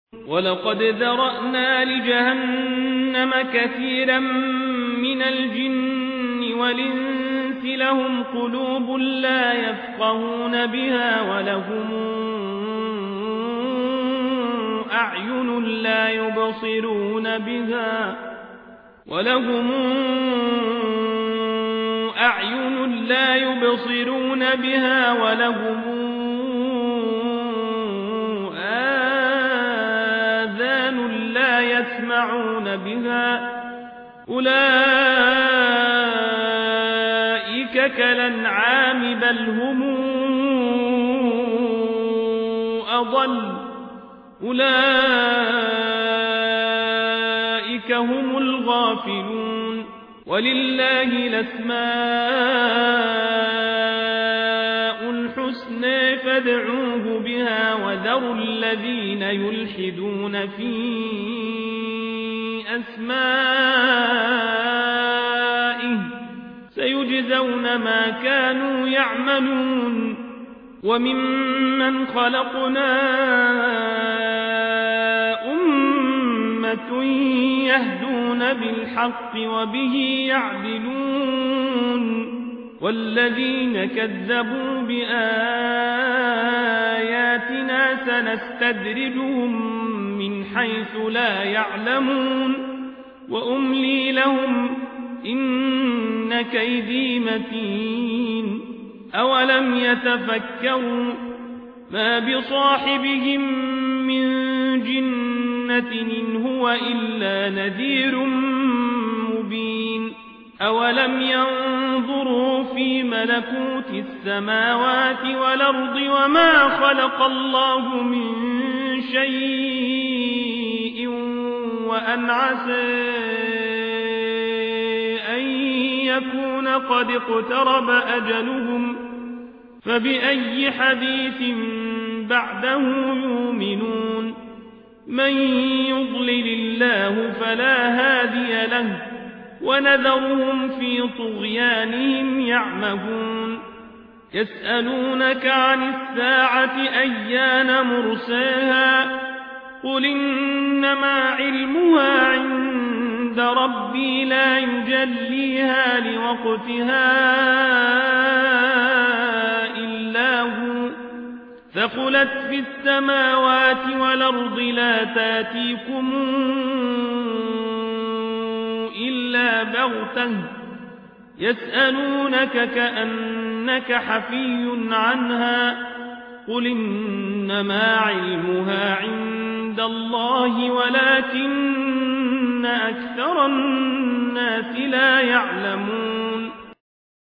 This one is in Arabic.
ولقد ذرأنا لجهنم كثيرا من الجن والإنس لهم قلوب لا يفقهون بها ولهم أعين لا يبصرون بها ولهم آذان لا يسمعون بها أولئك كالأنعام بل هم أضل أولئك هم الغافلون ولله الأسماء الحسنى فادعوه بها وذروا الذين يلحدون في أسمائه سيجزون ما كانوا يعملون وممن خلقنا أمة يهدون بالحق وبه يعدلون والذين كذبوا بآياتنا سنستدرجهم من حيث لا يعلمون وأملي لهم إن كيدي متين أولم يتفكروا ما بصاحبهم من جنة إن هو إلا نذير مبين أولم ينظروا في ملكوت السماوات والأرض وما خلق الله من شيء وأن عسى أن يكون قد اقترب أجلهم فبأي حديث بعده يؤمنون من يضلل الله فلا هادي له ونذرهم في طغيانهم يعمهون يسألونك عن الساعة أيان مرساها قل إنما علمها عند ربي لا يجليها لوقتها إلا هو ثقلت في السماوات والأرض لا تاتيكم إلا بغتة يسألونك كأنك حفي عنها قل إنما علمها عند الله ولكن أكثر الناس لا يعلمون